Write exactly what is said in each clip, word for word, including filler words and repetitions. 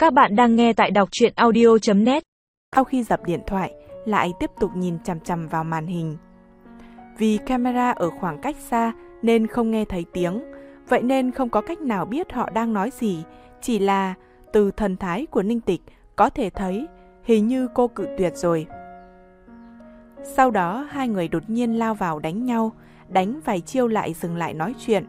Các bạn đang nghe tại đọc truyện audio chấm net. Sau khi dập điện thoại, lại tiếp tục nhìn chằm chằm vào màn hình. Vì camera ở khoảng cách xa nên không nghe thấy tiếng, vậy nên không có cách nào biết họ đang nói gì, chỉ là từ thần thái của Ninh Tịch có thể thấy hình như cô cự tuyệt rồi. Sau đó hai người đột nhiên lao vào đánh nhau, đánh vài chiêu lại dừng lại nói chuyện.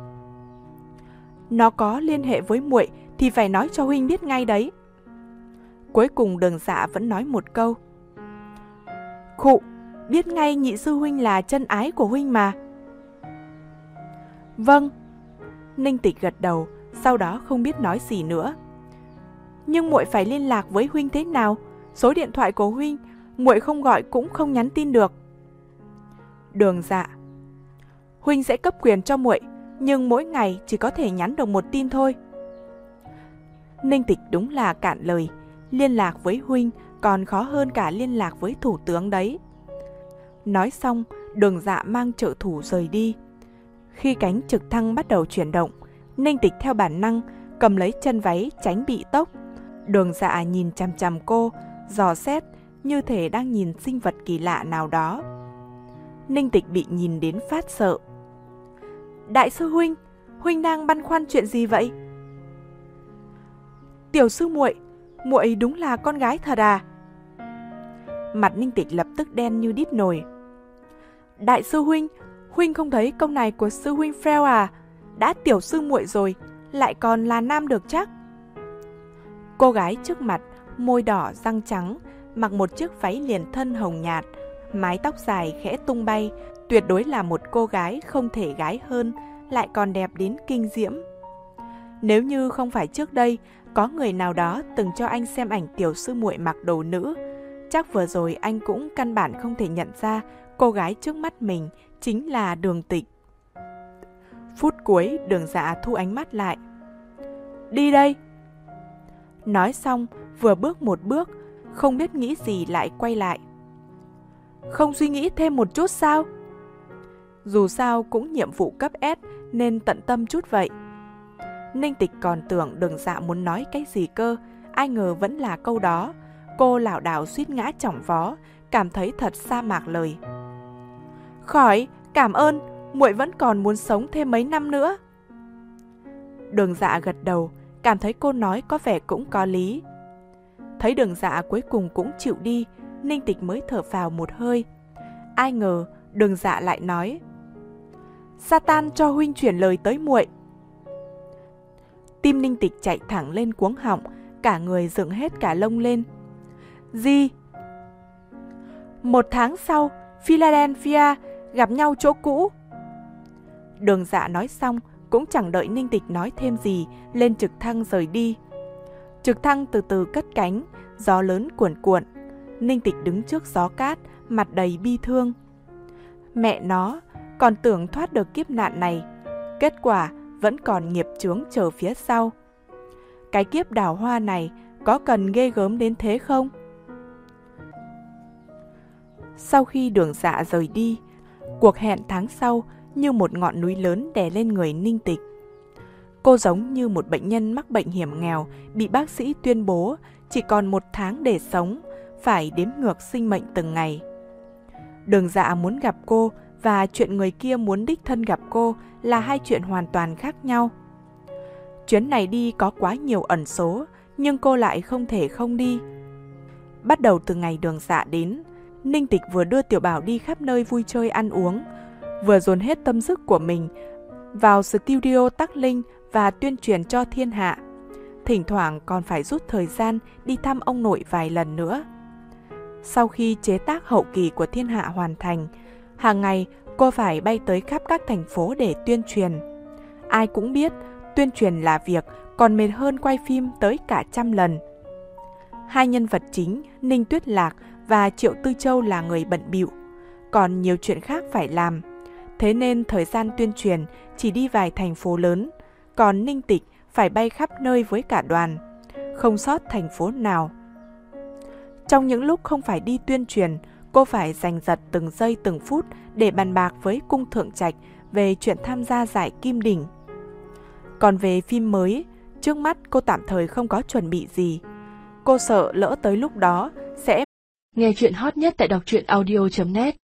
Nó có liên hệ với muội thì phải nói cho huynh biết ngay đấy. Cuối cùng Đường Dạ vẫn nói một câu. Khụ, biết ngay nhị sư huynh là chân ái của huynh mà. Vâng. Ninh Tịch gật đầu, sau đó không biết nói gì nữa. Nhưng muội phải liên lạc với huynh thế nào? Số điện thoại của huynh, muội không gọi cũng không nhắn tin được. Đường Dạ. Huynh sẽ cấp quyền cho muội, nhưng mỗi ngày chỉ có thể nhắn được một tin thôi. Ninh Tịch đúng là cạn lời, liên lạc với huynh còn khó hơn cả liên lạc với thủ tướng đấy. Nói xong, Đường Dạ mang trợ thủ rời đi. Khi cánh trực thăng bắt đầu chuyển động, Ninh Tịch theo bản năng cầm lấy chân váy tránh bị tốc. Đường Dạ nhìn chằm chằm cô, dò xét như thể đang nhìn sinh vật kỳ lạ nào đó. Ninh Tịch bị nhìn đến phát sợ. Đại sư huynh, huynh đang băn khoăn chuyện gì vậy? Tiểu sư muội, muội đúng là con gái thật à? Mặt Ninh Tịch lập tức đen như đít nồi. Đại sư huynh, huynh không thấy câu này của sư huynh Freo à? Đã tiểu sư muội rồi, lại còn là nam được chắc? Cô gái trước mặt, môi đỏ răng trắng, mặc một chiếc váy liền thân hồng nhạt, mái tóc dài khẽ tung bay, tuyệt đối là một cô gái không thể gái hơn, lại còn đẹp đến kinh diễm. Nếu như không phải trước đây có người nào đó từng cho anh xem ảnh tiểu sư muội mặc đồ nữ, chắc vừa rồi anh cũng căn bản không thể nhận ra cô gái trước mắt mình chính là Đường Tịch. Phút cuối, Đường Dạ thu ánh mắt lại. Đi đây! Nói xong, vừa bước một bước, không biết nghĩ gì lại quay lại. Không suy nghĩ thêm một chút sao? Dù sao cũng nhiệm vụ cấp S nên tận tâm chút vậy. Ninh Tịch còn tưởng Đường Dạ muốn nói cái gì cơ, ai ngờ vẫn là câu đó. Cô lảo đảo suýt ngã chỏng vó, cảm thấy thật sa mạc lời. Khỏi, cảm ơn, muội vẫn còn muốn sống thêm mấy năm nữa. Đường Dạ gật đầu, cảm thấy cô nói có vẻ cũng có lý. Thấy Đường Dạ cuối cùng cũng chịu đi, Ninh Tịch mới thở phào một hơi. Ai ngờ Đường Dạ lại nói. Satan cho huynh chuyển lời tới muội. Tim Ninh Tịch chạy thẳng lên cuống họng, cả người dựng hết cả lông lên. Gì? Một tháng sau, Philadelphia gặp nhau chỗ cũ. Đường Dạ nói xong, cũng chẳng đợi Ninh Tịch nói thêm gì, lên trực thăng rời đi. Trực thăng từ từ cất cánh, gió lớn cuồn cuộn. Ninh Tịch đứng trước gió cát, mặt đầy bi thương. Mẹ nó, còn tưởng thoát được kiếp nạn này, kết quả vẫn còn nghiệp chướng chờ phía sau. Cái kiếp đào hoa này có cần ghê gớm đến thế không? Sau khi Đường Dạ rời đi, cuộc hẹn tháng sau như một ngọn núi lớn đè lên người Ninh Tịch. Cô giống như một bệnh nhân mắc bệnh hiểm nghèo bị bác sĩ tuyên bố chỉ còn một tháng để sống, phải đếm ngược sinh mệnh từng ngày. Đường Dạ muốn gặp cô và chuyện người kia muốn đích thân gặp cô là hai chuyện hoàn toàn khác nhau. Chuyến này đi có quá nhiều ẩn số, nhưng cô lại không thể không đi. Bắt đầu từ ngày Đường Dạ đến, Ninh Tịch vừa đưa Tiểu Bảo đi khắp nơi vui chơi ăn uống, vừa dồn hết tâm sức của mình vào studio Tắc Linh và tuyên truyền cho thiên hạ. Thỉnh thoảng còn phải rút thời gian đi thăm ông nội vài lần nữa. Sau khi chế tác hậu kỳ của thiên hạ hoàn thành, hàng ngày cô phải bay tới khắp các thành phố để tuyên truyền. Ai cũng biết tuyên truyền là việc còn mệt hơn quay phim tới cả trăm lần. Hai nhân vật chính Ninh Tuyết Lạc và Triệu Tư Châu là người bận bịu, còn nhiều chuyện khác phải làm. Thế nên thời gian tuyên truyền chỉ đi vài thành phố lớn, còn Ninh Tịch phải bay khắp nơi với cả đoàn, không sót thành phố nào. Trong những lúc không phải đi tuyên truyền, cô phải giành giật từng giây từng phút để bàn bạc với cung thượng trạch về chuyện tham gia giải Kim Đỉnh. Còn về phim mới, Trước mắt cô tạm thời không có chuẩn bị gì. Cô sợ lỡ tới lúc đó sẽ... Nghe chuyện hot nhất tại đọc truyện audio chấm net